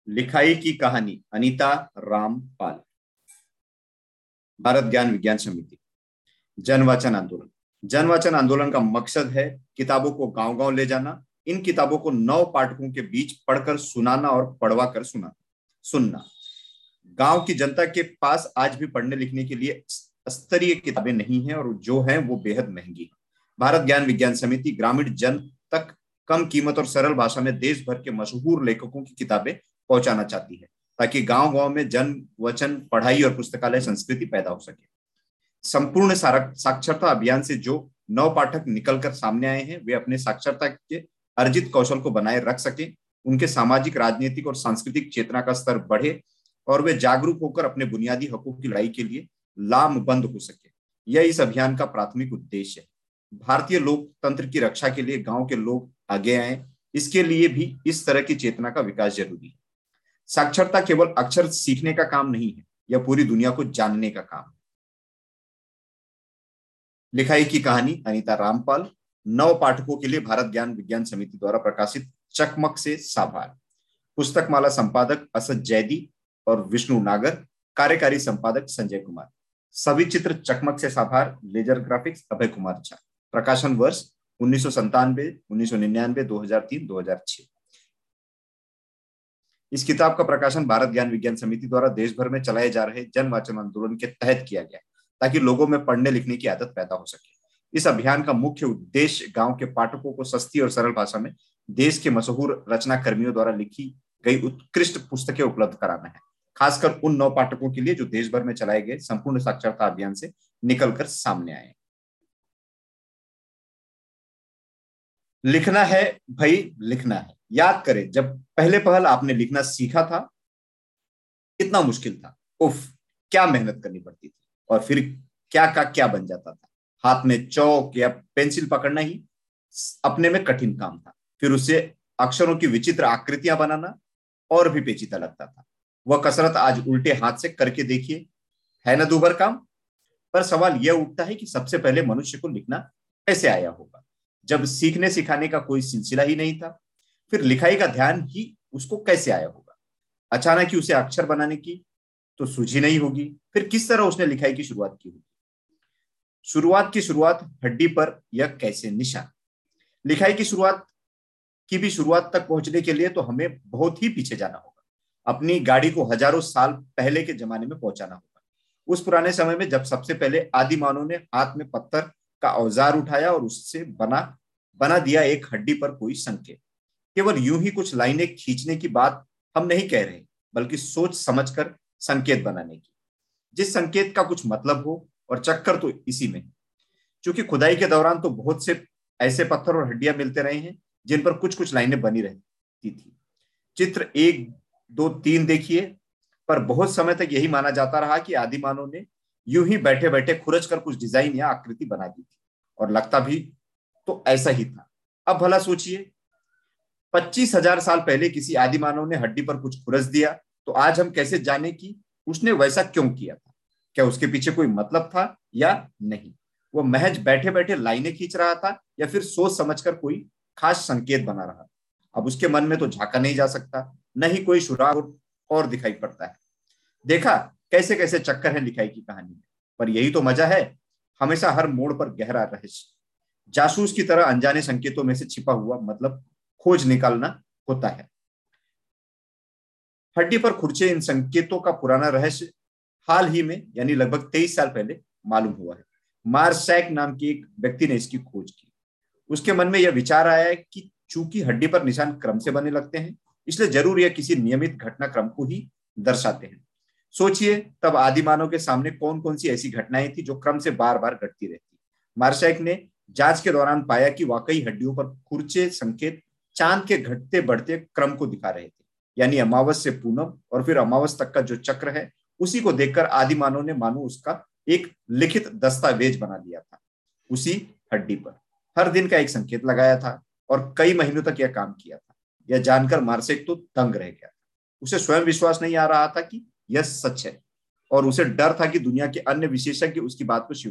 लिखाई की कहानी, अनीता रामपाल। भारत ज्ञान विज्ञान समिति। जन वाचन आंदोलन। जन वाचन आंदोलन का मकसद है किताबों को गांव गांव ले जाना, इन किताबों को नव पाठकों के बीच पढ़कर सुनाना और पढ़वा कर सुनना। गांव की जनता के पास आज भी पढ़ने लिखने के लिए स्तरीय किताबें नहीं है, और जो है वो बेहद महंगी है। भारत ज्ञान विज्ञान समिति ग्रामीण जन तक कम कीमत और सरल भाषा में देश भर के मशहूर लेखकों की किताबें पहुंचाना चाहती है, ताकि गांव गांव में जन वचन, पढ़ाई और पुस्तकालय संस्कृति पैदा हो सके। संपूर्ण साक्षरता अभियान से जो नव पाठक निकलकर सामने आए हैं, वे अपने साक्षरता के अर्जित कौशल को बनाए रख सके, उनके सामाजिक, राजनीतिक और सांस्कृतिक चेतना का स्तर बढ़े और वे जागरूक होकर अपने बुनियादी हकों की लड़ाई के लिए लामबंद हो सके। यह इस अभियान का प्राथमिक उद्देश्य है। भारतीय लोकतंत्र की रक्षा के लिए गांव के लोग आगे आए, इसके लिए भी इस तरह की चेतना का विकास जरूरी है। साक्षरता केवल अक्षर सीखने का काम नहीं है, यह पूरी दुनिया को जानने का काम है। लिखाई की कहानी, अनीता रामपाल। नव पाठकों के लिए भारत ज्ञान विज्ञान समिति द्वारा प्रकाशित चकमक से साभार। पुस्तक माला संपादक असद जैदी और विष्णु नागर, कार्यकारी संपादक संजय कुमार। सभी चित्र चकमक से साभार, लेजर ग्राफिक्स, अभय कुमार झा। प्रकाशन वर्ष 1997, 1999, 2003, 2006। इस किताब का प्रकाशन भारत ज्ञान विज्ञान समिति द्वारा देश भर में चलाए जा रहे जन वाचन आंदोलन के तहत किया गया, ताकि लोगों में पढ़ने लिखने की आदत पैदा हो सके। इस अभियान का मुख्य उद्देश्य गांव के पाठकों को सस्ती और सरल भाषा में देश के मशहूर रचना कर्मियों द्वारा लिखी गई उत्कृष्ट पुस्तकें उपलब्ध कराना है, खासकर उन नव पाठकों के लिए जो देश भर में चलाए गए संपूर्ण साक्षरता अभियान से निकलकर सामने आए। लिखना है भाई, लिखना है। याद करें, जब पहले पहल आपने लिखना सीखा था, कितना मुश्किल था। उफ, क्या मेहनत करनी पड़ती थी, और फिर क्या का क्या बन जाता था। हाथ में चौक या पेंसिल पकड़ना ही अपने में कठिन काम था, फिर उससे अक्षरों की विचित्र आकृतियां बनाना और भी पेचीदा लगता था। वह कसरत आज उल्टे हाथ से करके देखिए, है ना दूभर काम। पर सवाल यह उठता है कि सबसे पहले मनुष्य को लिखना कैसे आया होगा, जब सीखने सिखाने का कोई सिलसिला ही नहीं था। फिर लिखाई का ध्यान ही उसको कैसे आया होगा। अचानक ही उसे अक्षर बनाने की तो सूझी नहीं होगी, फिर किस तरह उसने लिखाई की शुरुआत की होगी। शुरुआत हड्डी पर यह कैसे निशान। लिखाई की शुरुआत तक पहुंचने के लिए तो हमें बहुत ही पीछे जाना होगा। अपनी गाड़ी को हजारों साल पहले के जमाने में पहुंचाना होगा। उस पुराने समय में जब सबसे पहले आदि मानव ने हाथ में पत्थर का औजार उठाया और उससे बना दिया एक हड्डी पर कोई संकेत। केवल यूं ही कुछ लाइनें खींचने की बात हम नहीं कह रहे, बल्कि सोच समझकर संकेत बनाने की, जिस संकेत का कुछ मतलब हो। और चक्कर तो इसी में है। क्योंकि खुदाई के दौरान तो बहुत से ऐसे पत्थर और हड्डियां मिलते रहे हैं जिन पर कुछ कुछ लाइनें बनी रहती थी। चित्र 1, 2, 3 देखिए, पर बहुत समय तक यही माना जाता रहा कि आदि मानव ने यूं ही बैठे बैठे खुरच कर कुछ डिजाइन या आकृति बना दी थी, और लगता भी तो ऐसा ही था। अब भला सोचिए, 25,000 साल पहले किसी आदि मानव ने हड्डी पर कुछ खुरच दिया, तो आज हम कैसे जाने कि उसने वैसा क्यों किया था। क्या उसके पीछे कोई मतलब था या नहीं। वो महज बैठे बैठे लाइनें खींच रहा था, या फिर सोच समझकर कोई खास संकेत बना रहा था। अब उसके मन में तो झांका नहीं जा सकता, न ही कोई सुराग और दिखाई पड़ता है। देखा कैसे कैसे चक्कर है लिखाई की कहानी में, पर यही तो मजा है। हमेशा हर मोड़ पर गहरा रहस्य, जासूस की तरह अनजाने संकेतों में से छिपा हुआ मतलब खोज निकालना होता है। हड्डी पर खुरचे इन संकेतों का पुराना रहस्य हाल ही में, यानी लगभग 23 साल पहले मालूम हुआ है। मार्सैक नाम के एक व्यक्ति ने इसकी खोज की। उसके मन में यह विचार आया कि चूंकि हड्डी पर निशान क्रम से बने लगते हैं, इसलिए जरूर यह किसी नियमित घटनाक्रम को ही दर्शाते हैं। सोचिए, तब आदि मानव के सामने कौन कौन सी ऐसी घटनाएं थी जो क्रम से बार बार घटती रहती। मार्सैक ने जांच के दौरान पाया कि वाकई हड्डियों पर खुरचे संकेत चांद के घटते बढ़ते क्रम को दिखा रहे थे, यानी अमावस से पूनम और फिर अमावस तक का जो चक्र है, उसी को देखकर आदि मानव ने मानो उसका एक लिखित दस्तावेज बना लिया था। उसी हड्डी पर हर दिन का एक संकेत लगाया था, और कई महीनों तक यह काम किया था। यह जानकर मार्सैक तो दंग रह गया था। उसे स्वयं विश्वास नहीं आ रहा था कि यह सच है, और उसे डर था कि दुनिया के अन्य विशेषज्ञ उसकी बात को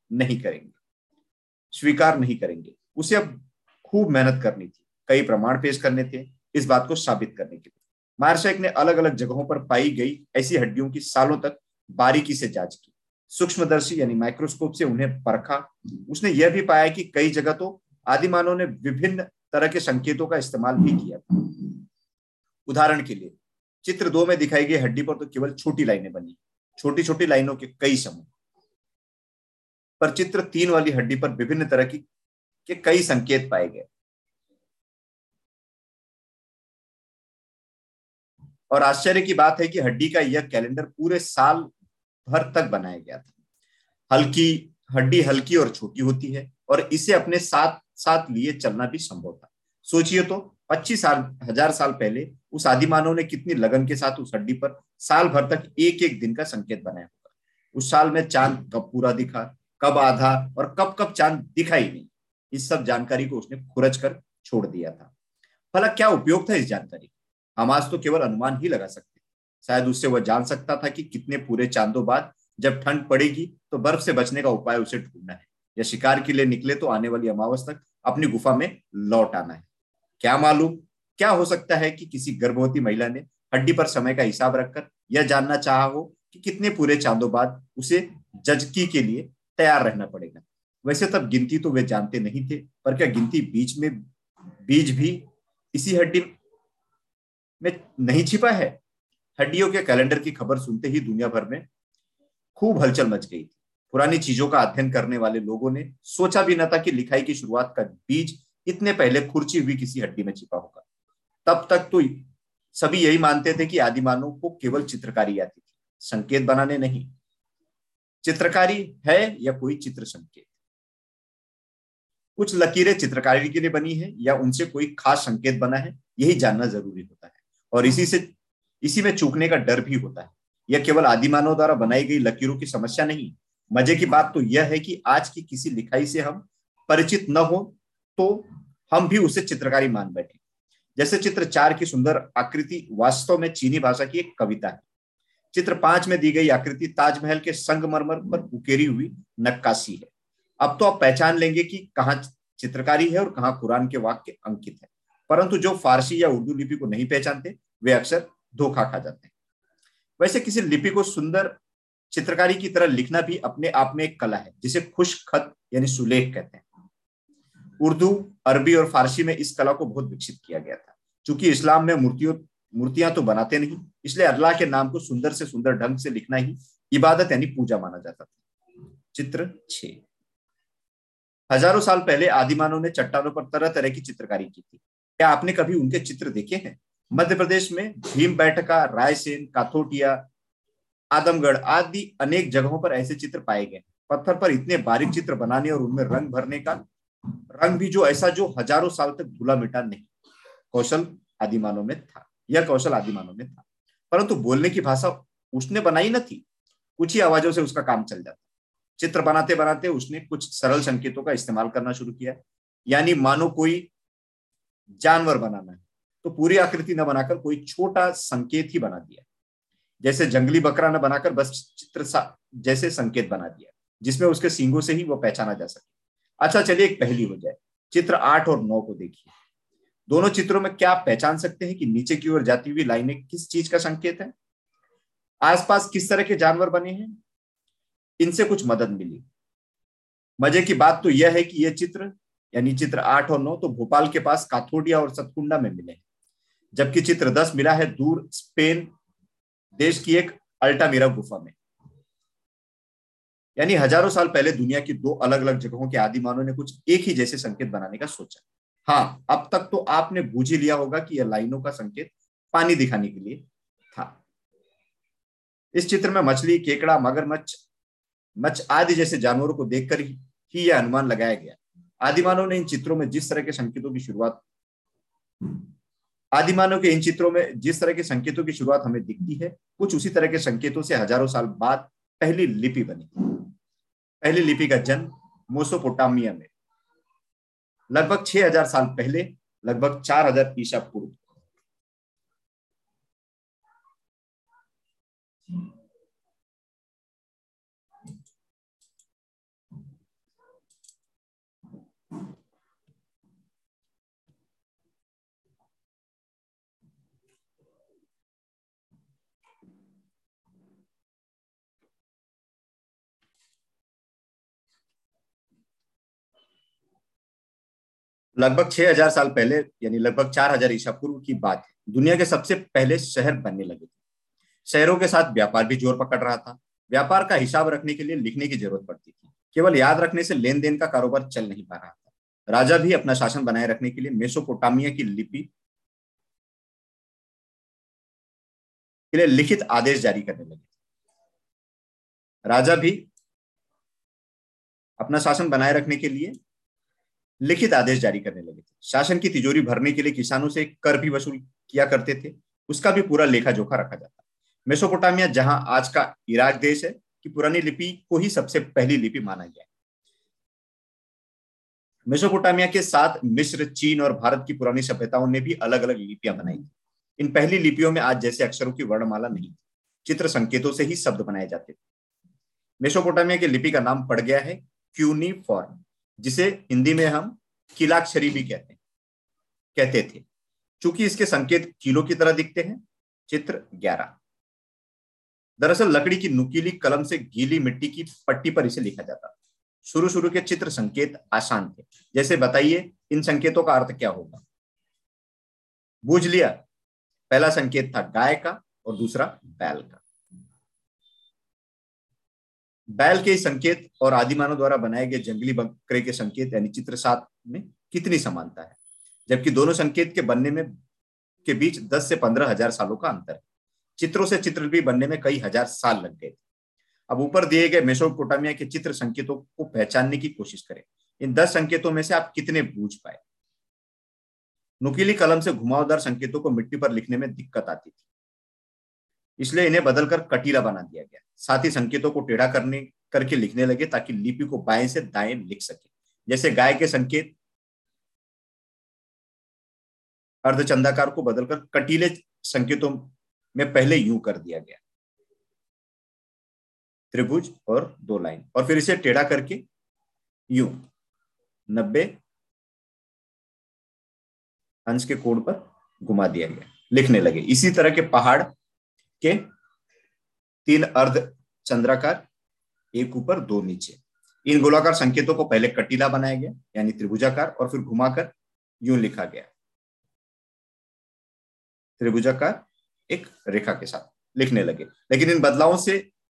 स्वीकार नहीं करेंगे। उसे अब खूब मेहनत करनी थी, कई प्रमाण पेश करने थे इस बात को साबित करने के लिए। मार्शेक ने अलग अलग जगहों पर पाई गई ऐसी हड्डियों की सालों तक बारीकी से जांच की, सूक्ष्मदर्शी यानी माइक्रोस्कोप से उन्हें परखा। उसने यह भी पाया कि कई जगह तो आदिमानव ने विभिन्न तरह के संकेतों का इस्तेमाल भी किया था। उदाहरण के लिए चित्र 2 में दिखाई गई हड्डी पर तो केवल छोटी लाइनें बनी, छोटी छोटी लाइनों के कई समूह, पर चित्र 3 वाली हड्डी पर विभिन्न तरह के कई संकेत पाए गए। और आश्चर्य की बात है कि हड्डी का यह कैलेंडर पूरे साल भर तक बनाया गया था। हड्डी हल्की और छोटी होती है और इसे अपने साथ साथ लिए चलना भी संभव था। सोचिए तो 25,000 साल पहले उस आदिमानव ने कितनी लगन के साथ उस हड्डी पर साल भर तक एक एक दिन का संकेत बनाया होगा। उस साल में चांद कब पूरा दिखा, कब आधा और कब कब चांद दिखा ही नहीं, इस सब जानकारी को उसने खुरच कर छोड़ दिया था। भला क्या उपयोग था इस जानकारी का? हम आज तो केवल अनुमान ही लगा सकते हैं। शायद उससे वह जान सकता था कि कितने पूरे चांदों बाद जब ठंड पड़ेगी तो बर्फ से बचने का उपाय उसे ढूंढना है, या शिकार के लिए निकले तो आने वाली अमावस तक अपनी गुफा में लौट आना है। क्या मालूम, क्या हो सकता है कि किसी गर्भवती महिला ने हड्डी पर समय का हिसाब रखकर यह जानना चाहा हो कि कितने पूरे चांदों बाद उसे जजकी के लिए तैयार रहना पड़ेगा। वैसे तब गिनती तो वे जानते नहीं थे, पर क्या गिनती बीज भी इसी हड्डी में नहीं छिपा है? हड्डियों के कैलेंडर की खबर सुनते ही दुनिया भर में खूब हलचल मच गई थी। पुरानी चीजों का अध्ययन करने वाले लोगों ने सोचा भी न था कि लिखाई की शुरुआत का बीज इतने पहले खुरची हुई किसी हड्डी में छिपा होगा। तब तक तो सभी यही मानते थे कि आदिमानव को केवल चित्रकारी आती थी, संकेत बनाने नहीं। चित्रकारी है या कोई चित्र संकेत? कुछ लकीरें चित्रकारी के लिए बनी है या उनसे कोई खास संकेत बना है, यही जानना जरूरी होता है। और इसी में चूकने का डर भी होता है। यह केवल आदिमानव द्वारा बनाई गई लकीरों की समस्या नहीं। मजे की बात तो यह है कि आज की किसी लिखाई से हम परिचित न हो तो हम भी उसे चित्रकारी मान बैठे। जैसे चित्र 4 की सुंदर आकृति वास्तव में चीनी भाषा की एक कविता है। चित्र 5 में दी गई आकृति ताजमहल के संगमरमर पर उकेरी हुई नक्काशी है। अब तो आप पहचान लेंगे कि कहाँ चित्रकारी है और कहाँ कुरान के वाक्य अंकित है। परंतु जो फारसी या उर्दू लिपि को नहीं पहचानते वे अक्सर धोखा खा जाते हैं। वैसे किसी लिपि को सुंदर चित्रकारी की तरह लिखना भी अपने आप में एक कला है, जिसे खुश खत यानी सुलेख कहते हैं। उर्दू, अरबी और फारसी में इस कला को बहुत विकसित किया गया था। चूंकि इस्लाम में मूर्तियां तो बनाते नहीं, इसलिए अल्लाह के नाम को सुंदर से सुंदर ढंग से लिखना ही इबादत यानी पूजा माना जाता था। चित्र 6। हजारों साल पहले आदिमानव ने चट्टानों पर तरह तरह की चित्रकारी की थी। क्या आपने कभी उनके चित्र देखे हैं? मध्य प्रदेश में भीम बैठका, रायसेन, काथोटिया, आदमगढ़ आदि अनेक जगहों पर ऐसे चित्र पाए गए। पत्थर पर इतने बारीक चित्र बनाने और उनमें रंग भरने का रंग भी जो हजारों साल तक धुला मिटा नहीं, कौशल आदिमानव में था। यह कौशल आदिमानव में था। परंतु बोलने की भाषा उसने बनाई न थी। कुछ ही आवाजों से उसका काम चल जाता। चित्र बनाते बनाते उसने कुछ सरल संकेतों का इस्तेमाल करना शुरू किया। यानी मानो कोई जानवर बनाना है तो पूरी आकृति न बनाकर कोई छोटा संकेत ही बना दिया। जैसे जंगली बकरा न बनाकर बस जैसे संकेत बना दिया, जिसमें उसके सींगों से ही वो पहचाना जा सके। अच्छा चलिए एक पहेली हो जाए। चित्र 8 और 9 को देखिए। दोनों चित्रों में क्या आप पहचान सकते हैं कि नीचे की ओर जाती हुई लाइनें किस चीज का संकेत है? आसपास किस तरह के जानवर बने हैं? इनसे कुछ मदद मिली। मजे की बात तो यह है कि यह चित्र यानी चित्र 8 और 9 तो भोपाल के पास काथोडिया और सतकुंडा में मिले, जबकि चित्र 10 मिला है दूर स्पेन देश की एक अल्टामिरा गुफा में। यानी हजारों साल पहले दुनिया की दो अलग अलग जगहों के आदिमानव ने कुछ एक ही जैसे संकेत बनाने का सोचा। हाँ, अब तक तो आपने बूझ ही लिया होगा कि यह लाइनों का संकेत पानी दिखाने के लिए था। इस चित्र में मछली, केकड़ा, मगरमच्छ आदि जैसे जानवरों को देखकर ही यह अनुमान लगाया गया। आदिमानव ने इन चित्रों में जिस तरह के संकेतों की शुरुआत आदिमानव के इन चित्रों में जिस तरह के संकेतों की शुरुआत हमें दिखती है, कुछ उसी तरह के संकेतों से हजारों साल बाद पहली लिपि बनी। पहली लिपि का जन्म मेसोपोटामिया में लगभग 6000 साल पहले, लगभग 4000 ईसा पूर्व। लगभग 6000 साल पहले, यानी लगभग 4000 ईसा पूर्व की बात है, दुनिया के सबसे पहले शहर बनने लगे थे। शहरों के साथ व्यापार भी जोर पकड़ रहा था। व्यापार का हिसाब रखने के लिए लिखने की जरूरत पड़ती थी। केवल याद रखने से लेन देन का कारोबार चल नहीं पा रहा था। राजा भी अपना शासन बनाए रखने के लिए मेसोपोटामिया की लिपि के लिए लिखित आदेश जारी करने लगे। राजा भी अपना शासन बनाए रखने के लिए लिखित आदेश जारी करने लगे थे। शासन की तिजोरी भरने के लिए किसानों से कर भी वसूल किया करते थे। उसका भी पूरा लेखा जोखा रखा जाता। मेसोपोटामिया, जहां आज का इराक देश है, की पुरानी लिपि को ही सबसे पहली लिपि माना गया। मेसोपोटामिया के साथ मिस्र, चीन और भारत की पुरानी सभ्यताओं ने भी अलग अलग लिपियां बनाई थी। इन पहली लिपियों में आज जैसे अक्षरों की वर्णमाला नहीं थी। चित्र संकेतों से ही शब्द बनाए जाते थे। मेसोपोटामिया की लिपि का नाम पड़ गया है क्यूनिफॉर्म, जिसे हिंदी में हम किलाक्षरी भी कहते थे, चूंकि इसके संकेत कीलो की तरह दिखते हैं। चित्र 11। दरअसल लकड़ी की नुकीली कलम से गीली मिट्टी की पट्टी पर इसे लिखा जाता था। शुरू शुरू के चित्र संकेत आसान थे, जैसे बताइए इन संकेतों का अर्थ क्या होगा। बूझ लिया? पहला संकेत था गाय का और दूसरा बैल का। बैल के संकेत और आदिमानव द्वारा बनाए गए जंगली बकरे के संकेत यानी चित्र 7 में कितनी समानता है, जबकि दोनों संकेत के बनने में के बीच 10 से 15,000 सालों का अंतर है। चित्रों से चित्रलिपि बनने में कई हजार साल लग गए। अब ऊपर दिए गए मेसोपोटामिया के चित्र संकेतों को पहचानने की कोशिश करें। इन 10 संकेतों में से आप कितने बूझ पाए? नुकीली कलम से घुमावदार संकेतों को मिट्टी पर लिखने में दिक्कत आती थी, इसलिए इन्हें बदलकर कटीला बना दिया गया। साथ ही संकेतों को टेढ़ा करके लिखने लगे ताकि लिपि को बाएं से दाएं लिख सके। जैसे गाय के संकेत अर्धचंदाकार को बदलकर कटीले संकेतों में पहले यूं कर दिया गया, त्रिभुज और 2 लाइन, और फिर इसे टेढ़ा करके यूं 90 अंश के कोण पर घुमा दिया गया, लिखने लगे। इसी तरह के पहाड़ के 3 अर्ध चंद्राकार, एक ऊपर 2 नीचे। इन गोलाकार संकेतों को पहले कटीला बनाया गया यानी त्रिभुजाकार, और फिर घुमाकर यूं लिखा गया, त्रिभुजाकार एक रेखा के साथ लिखने लगे। लेकिन इन बदलावों से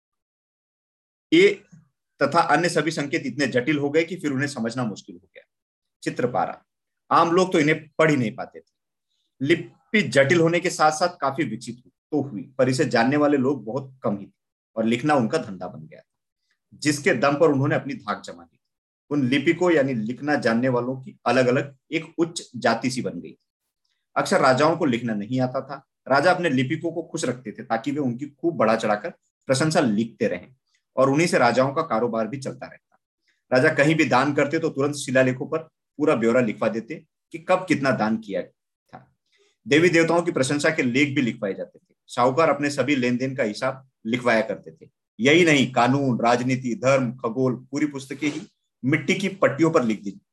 ए तथा अन्य सभी संकेत इतने जटिल हो गए कि फिर उन्हें समझना मुश्किल हो गया। चित्र 12। आम लोग तो इन्हें पढ़ ही नहीं पाते थे। लिपि जटिल होने के साथ साथ काफी विकसित तो हुई, पर इसे जानने वाले लोग बहुत कम ही थे और लिखना उनका धंधा बन गया, जिसके दम पर उन्होंने अपनी धाक जमा दी। उन लिपिकों यानी लिखना जानने वालों की अलग अलग एक उच्च जाति सी बन गई। अक्सर राजाओं को लिखना नहीं आता था। राजा अपने लिपिकों को खुश रखते थे ताकि वे उनकी खूब बढ़ा चढ़ाकर प्रशंसा लिखते रहें, और उन्हीं से राजाओं का कारोबार भी चलता रहता। राजा कहीं भी दान करते तो तुरंत शिलालेखों पर पूरा ब्यौरा लिखवा देते कि कब कितना दान किया था। देवी देवताओं की प्रशंसा के लेख भी लिखवाए जाते थे। साहूकार अपने सभी लेन देन का हिसाब लिखवाया करते थे। यही नहीं, कानून, राजनीति, धर्म, खगोल, पूरी पुस्तकें ही मिट्टी की पट्टियों पर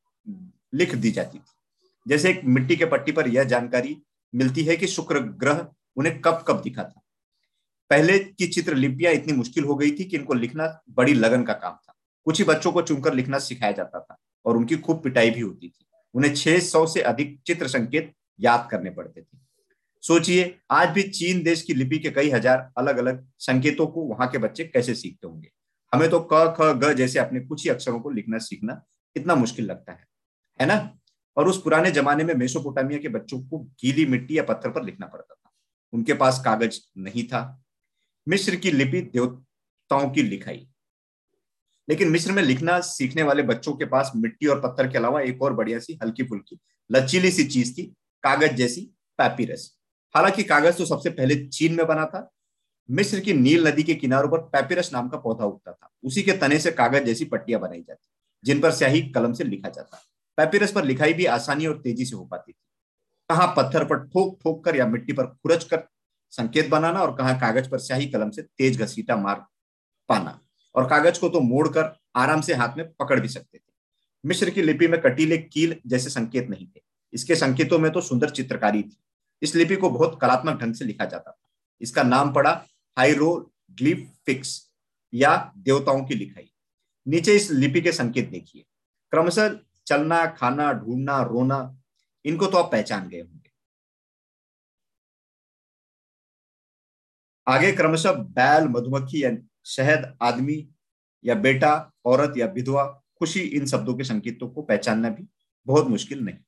लिख दी जाती थी। जैसे एक मिट्टी के पट्टी पर यह जानकारी मिलती है कि शुक्र ग्रह उन्हें कब कब दिखा था। पहले की चित्रलिपियां इतनी मुश्किल हो गई थी कि इनको लिखना बड़ी लगन का काम था। कुछ ही बच्चों को चुनकर लिखना सिखाया जाता था और उनकी खूब पिटाई भी होती थी। उन्हें 600 से अधिक चित्र संकेत याद करने पड़ते थे। सोचिए, आज भी चीन देश की लिपि के कई हजार अलग अलग संकेतों को वहां के बच्चे कैसे सीखते होंगे। हमें तो क ख ग जैसे अपने कुछ ही अक्षरों को लिखना सीखना कितना मुश्किल लगता है ना। और उस पुराने जमाने में मेसोपोटामिया के बच्चों को गीली मिट्टी या पत्थर पर लिखना पड़ता था। उनके पास कागज नहीं था। मिस्र की लिपि देवताओं की लिखाई। लेकिन मिस्र में लिखना सीखने वाले बच्चों के पास मिट्टी और पत्थर के अलावा एक और बढ़िया सी हल्की फुल्की लचीली सी चीज थी, कागज जैसी पैपिरस। हालांकि कागज तो सबसे पहले चीन में बना था। मिस्र की नील नदी के किनारों पर पैपिरस नाम का पौधा उगता था। उसी के तने से कागज जैसी पट्टियां बनाई जाती, जिन पर स्याही कलम से लिखा जाता। पैपिरस पर लिखाई भी आसानी और तेजी से हो पाती थी। कहाँ पत्थर पर ठोक ठोक कर या मिट्टी पर खुरच कर संकेत बनाना, और कहाँ कागज पर स्याही कलम से तेज घसीटा मार पाना, और कागज को तो मोड़कर आराम से हाथ में पकड़ भी सकते थे। मिस्र की लिपि में कटीले कील जैसे संकेत नहीं थे। इसके संकेतों में तो सुंदर चित्रकारी थी। इस लिपि को बहुत कलात्मक ढंग से लिखा जाता था। इसका नाम पड़ा हाइरोग्लिफिक्स या देवताओं की लिखाई। नीचे इस लिपि के संकेत देखिए। क्रमशः चलना, खाना, ढूंढना, रोना, इनको तो आप पहचान गए होंगे। आगे क्रमशः बैल, मधुमक्खी या शहद, आदमी या बेटा, औरत या विधवा, खुशी, इन शब्दों के संकेतों को पहचानना भी बहुत मुश्किल नहीं।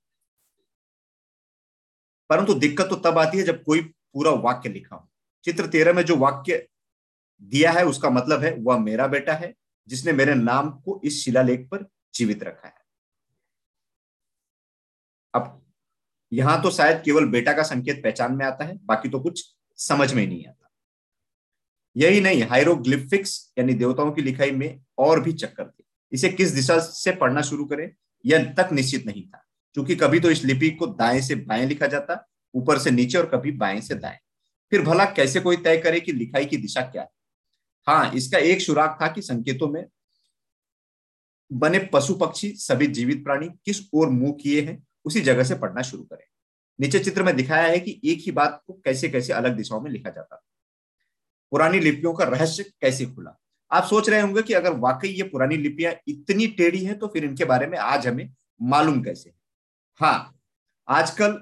परंतु दिक्कत तो तब आती है जब कोई पूरा वाक्य लिखा हो। चित्र 13 में जो वाक्य दिया है उसका मतलब है, वह मेरा बेटा है जिसने मेरे नाम को इस शिलालेख पर जीवित रखा है। अब यहां तो शायद केवल बेटा का संकेत पहचान में आता है, बाकी तो कुछ समझ में नहीं आता। यही नहीं, हाइरोग्लिफिक्स यानी देवताओं की लिखाई में और भी चक्कर थे। इसे किस दिशा से पढ़ना शुरू करें यह तक निश्चित नहीं था, क्योंकि कभी तो इस लिपि को दाएं से बाएं लिखा जाता, ऊपर से नीचे, और कभी बाएं से दाएं। फिर भला कैसे कोई तय करे कि लिखाई की दिशा क्या है? हाँ, इसका एक सुराग था कि संकेतों में बने पशु पक्षी सभी जीवित प्राणी किस ओर मुंह किए हैं उसी जगह से पढ़ना शुरू करें। नीचे चित्र में दिखाया है कि एक ही बात को कैसे कैसे अलग दिशाओं में लिखा जाता था। पुरानी लिपियों का रहस्य कैसे खुला? आप सोच रहे होंगे कि अगर वाकई ये पुरानी लिपियां इतनी टेढ़ी हैं तो फिर इनके बारे में आज हमें मालूम कैसे? हाँ, आजकल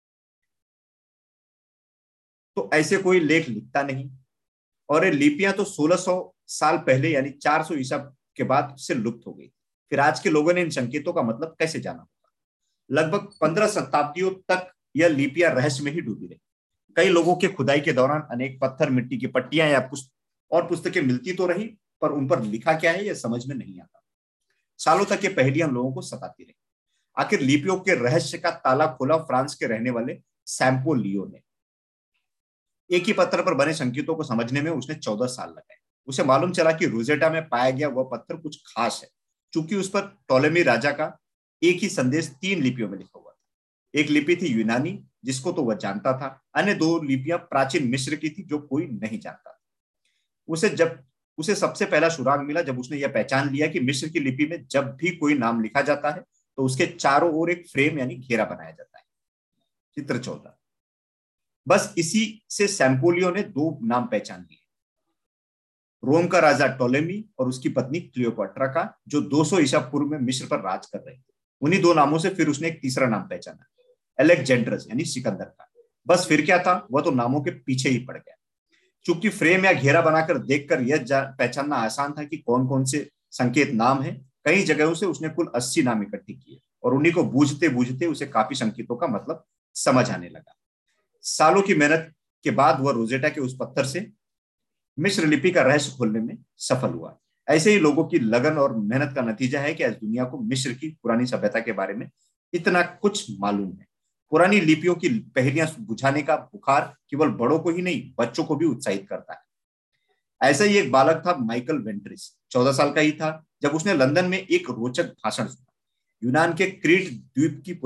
तो ऐसे कोई लेख लिखता नहीं, और ये लिपियां तो 1600 साल पहले यानी 400 ईसा के बाद से लुप्त हो गई। फिर आज के लोगों ने इन संकेतों का मतलब कैसे जाना होगा? लगभग 15 शताब्दियों तक यह लिपियां रहस्य में ही डूबी रही। कई लोगों के खुदाई के दौरान अनेक पत्थर, मिट्टी की पट्टियां या पुस्तकें मिलती तो रही, पर उन पर लिखा क्या है यह समझ में नहीं आता। सालों तक ये पहेलियां लोगों को सताती रही। आखिर लिपियों के रहस्य का ताला खोला फ्रांस के रहने वाले सैम्पो लियो ने। एक ही पत्थर पर बने संकेतों को समझने में उसने 14 साल लगाए। उसे मालूम चला कि रोजेटा में पाया गया वह पत्थर कुछ खास है, चूंकि उस पर टोलेमी राजा का एक ही संदेश 3 लिपियों में लिखा हुआ था। एक लिपि थी यूनानी, जिसको तो वह जानता था। अन्य 2 लिपियां प्राचीन मिस्र की थी, जो कोई नहीं जानता था। उसे सबसे पहला सुराग मिला जब उसने यह पहचान लिया कि मिस्र की लिपि में जब भी कोई नाम लिखा जाता है तो उसके चारों ओर एक फ्रेम यानी घेरा बनाया जाता है। चित्र 14। बस इसी से सैम्पोलियो ने 2 नाम पहचान लिए, रोम का राजा टोलेमी और उसकी पत्नी क्लियोपाट्रा का, जो 200 ईसा पूर्व में मिस्र पर राज कर रहे थे। उन्हीं 2 नामों से फिर उसने एक तीसरा नाम पहचाना, अलेक्जेंड्रस यानी सिकंदर का। बस फिर क्या था, वह तो नामों के पीछे ही पड़ गया। चूंकि फ्रेम या घेरा बनाकर देखकर यह पहचानना आसान था कि कौन कौन से संकेत नाम है, कई जगहों से उसने कुल 80 नाम इकट्ठे किए, और उन्हीं को बूझते बूझते उसे काफी संकेतों का मतलब समझ आने लगा। सालों की मेहनत के बाद वह रोजेटा के उस पत्थर से मिस्र लिपि का रहस्य खोलने में सफल हुआ। ऐसे ही लोगों की लगन और मेहनत का नतीजा है कि आज दुनिया को मिस्र की पुरानी सभ्यता के बारे में इतना कुछ मालूम है। पुरानी लिपियों की पहेलियां बुझाने का बुखार केवल बड़ों को ही नहीं, बच्चों को भी उत्साहित करता है। ऐसा ही एक बालक था माइकल वेंट्रिस। 14 साल का ही था जब उसने लंदन में एक रोचक भाषण सुना, यूनान के क्रीट द्वीप की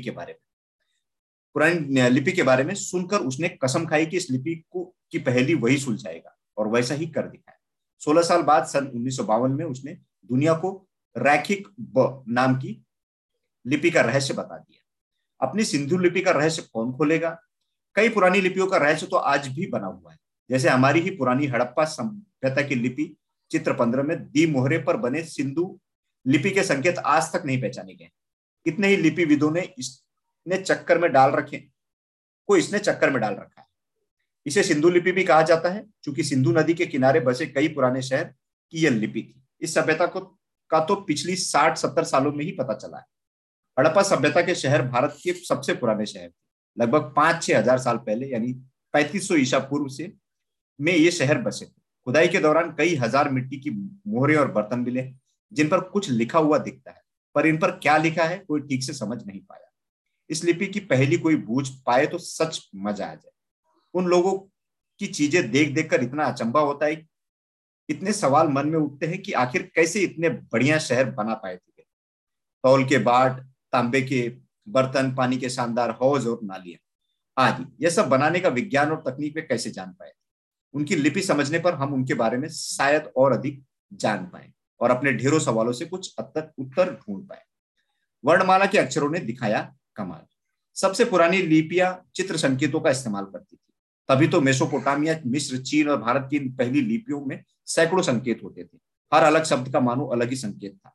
पुरानी लिपि के बारे में सुनकर उसने कसम खाई कि इस लिपि की पहेली वही सुलझाएगा, और वैसा ही कर दिखाया। 16 साल बाद सन 1952 में उसने दुनिया को रैखिक नाम की लिपि का रहस्य बता दिया। अपनी सिंधु लिपि का रहस्य कौन खोलेगा? कई पुरानी लिपियों का रहस्य तो आज भी बना हुआ है, जैसे हमारी ही पुरानी हड़प्पा सभ्यता की लिपि चित्र 15 में दी मोहरे पर बने सिंधु लिपि के संकेत आज तक नहीं पहचाने गए। कितने ही लिपिविदों ने इसने चक्कर में डाल रखा है। इसे सिंधु लिपि भी कहा जाता है, क्योंकि सिंधु नदी के किनारे बसे कई पुराने शहर की यह लिपि थी। इस सभ्यता का तो पिछली 60-70 सालों में ही पता चला है। हड़प्पा सभ्यता के शहर भारत के सबसे पुराने शहर थे। लगभग 5-6 हजार साल पहले यानी 3500 ईसा पूर्व से में ये शहर बसे थे। खुदाई के दौरान कई हजार मिट्टी की मोहरे और बर्तन मिले, जिन पर कुछ लिखा हुआ दिखता है, पर इन पर क्या लिखा है कोई ठीक से समझ नहीं पाया। इस लिपि की पहली कोई बूझ पाए तो सच मजा आ जाए। उन लोगों की चीजें देख देख कर इतना अचंभा होता है, इतने सवाल मन में उठते हैं कि आखिर कैसे इतने बढ़िया शहर बना पाए थे। तौल के बाट, तांबे के बर्तन, पानी के शानदार हौज और नालियां आदि, यह सब बनाने का विज्ञान और तकनीक वे कैसे जान पाए? उनकी लिपि समझने पर हम उनके बारे में शायद और अधिक जान पाए और अपने ढेरों सवालों से कुछ उत्तर ढूंढ पाए। वर्णमाला के अक्षरों ने दिखाया कमाल। सबसे पुरानी लिपियां चित्र संकेतों का इस्तेमाल करती थी। तभी तो मेसोपोटामिया, मिस्र, चीन और भारत की इन पहली लिपियों में सैकड़ों संकेत होते थे। हर अलग शब्द का मानो अलग ही संकेत था।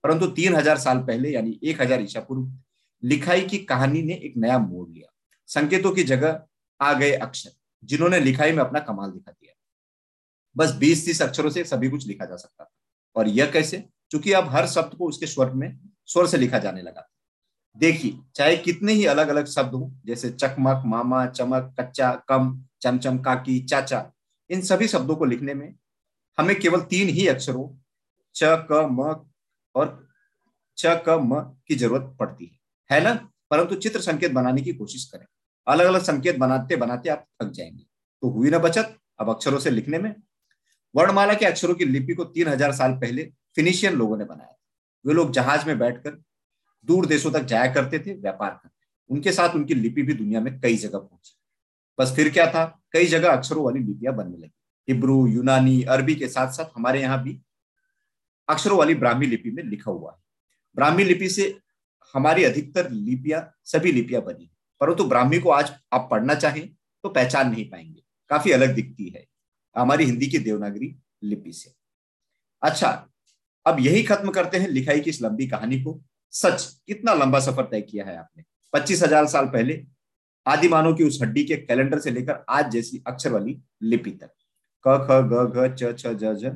परंतु 3000 साल पहले यानी 1000 ईसा पूर्व लिखाई की कहानी ने एक नया मोड़ लिया। संकेतों की जगह आ गए अक्षर, जिन्होंने लिखाई में अपना कमाल दिखा दिया। बस 20-30 अक्षरों से सभी कुछ लिखा जा सकता था। और यह कैसे? क्योंकि अब हर शब्द को उसके स्वर से लिखा जाने लगा। देखिए, चाहे कितने ही अलग अलग शब्द हो, जैसे चकमक, मामा, चमक, कच्चा, कम, चमचम, काकी, चाचा, इन सभी शब्दों को लिखने में हमें केवल 3 ही अक्षरों च, क, म और की जरूरत पड़ती है ना? परंतु चित्र संकेत बनाने की कोशिश करें, अलग अलग संकेत बनाते बनाते आप थक जाएंगे। तो हुई ना बचत अब अक्षरों से लिखने में। वर्णमाला के अक्षरों की लिपि को 3000 साल पहले फिनिशियन लोगों ने बनाया। वे लोग जहाज में बैठकर दूर देशों तक जाया करते थे व्यापार करते। उनके साथ उनकी लिपि भी दुनिया में कई जगह पहुंची। बस फिर क्या था, कई जगह अक्षरों वाली लिपियां बनने लगी। हिब्रू, यूनानी, अरबी के साथ साथ हमारे यहाँ भी अक्षरों वाली ब्राह्मी लिपि में लिखा हुआ है। ब्राह्मी लिपि से हमारी अधिकतर लिपियां, सभी लिपियां बनी, परंतु ब्राह्मी को आज आप पढ़ना चाहें तो पहचान नहीं पाएंगे, काफी अलग दिखती है हमारी हिंदी की देवनागरी लिपि से। अच्छा, अब यही खत्म करते हैं लिखाई की इस लंबी कहानी को। सच, कितना लंबा सफर तय किया है आपने। 25,000 साल पहले आदि मानव की उस हड्डी के कैलेंडर से लेकर आज जैसी अक्षर वाली लिपि तक, क ख ग घ च छ ज झ।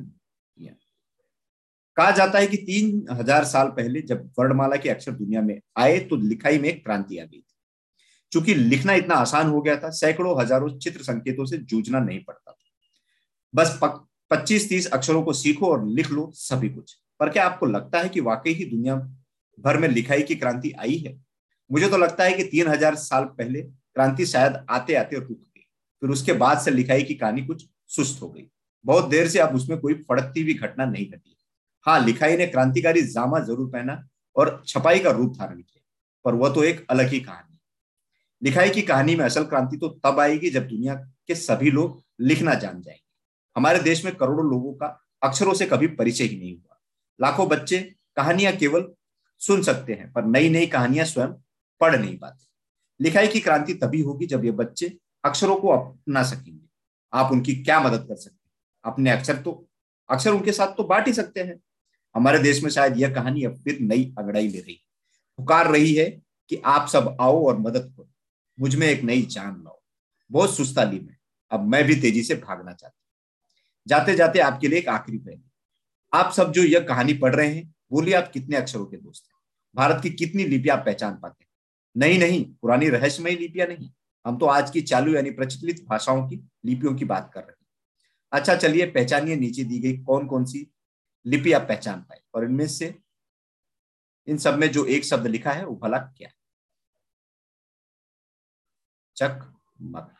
कहा जाता है कि 3000 साल पहले जब वर्णमाला के अक्षर दुनिया में आए तो लिखाई में एक क्रांति आ गई थी। चूंकि लिखना इतना आसान हो गया था, सैकड़ों हजारों चित्र संकेतों से जूझना नहीं पड़ता था। बस 25-30 अक्षरों को सीखो और लिख लो सभी कुछ। पर क्या आपको लगता है कि वाकई ही दुनिया भर में लिखाई की क्रांति आई है? मुझे तो लगता है कि 3000 साल पहले क्रांति शायद आते आते रुक गई, फिर उसके बाद से लिखाई की कहानी कुछ सुस्त हो गई। बहुत देर से अब उसमें कोई फड़कती हुई घटना नहीं घटी। हाँ, लिखाई ने क्रांतिकारी जामा जरूर पहना और छपाई का रूप धारण किया, पर वह तो एक अलग ही कहानी। लिखाई की कहानी में असल क्रांति तो तब आएगी जब दुनिया के सभी लोग लिखना जान जाएंगे। हमारे देश में करोड़ों लोगों का अक्षरों से कभी परिचय ही नहीं हुआ। लाखों बच्चे कहानियां केवल सुन सकते हैं, पर नई नई कहानियां स्वयं पढ़ नहीं पाते। लिखाई की क्रांति तभी होगी जब ये बच्चे अक्षरों को अपना सकेंगे। आप उनकी क्या मदद कर सकते हैं? अपने अक्षर उनके साथ तो बांट ही सकते हैं। हमारे देश में शायद यह कहानी अब फिर नई अंगड़ाई ले रही है, पुकार रही है कि आप सब आओ और मदद करो, मुझ में एक नई जान लाओ। बहुत सुस्ता ली मैं, अब मैं भी तेजी से भागना चाहता हूँ। जाते जाते आपके लिए एक आखिरी पहलू, आप सब जो यह कहानी पढ़ रहे हैं, बोलिए आप कितने अक्षरों के दोस्त हैं? भारत की कितनी लिपियां आप पहचान पाते हैं? नहीं नहीं, पुरानी रहस्यमयी लिपियां नहीं, हम तो आज की चालू यानी प्रचलित भाषाओं की लिपियों की बात कर रहे हैं। अच्छा चलिए, पहचानिए नीचे दी गई कौन कौन सी लिपि आप पहचान पाए, और इनमें से इन सब में जो एक शब्द लिखा है वो भला क्या? चक मक।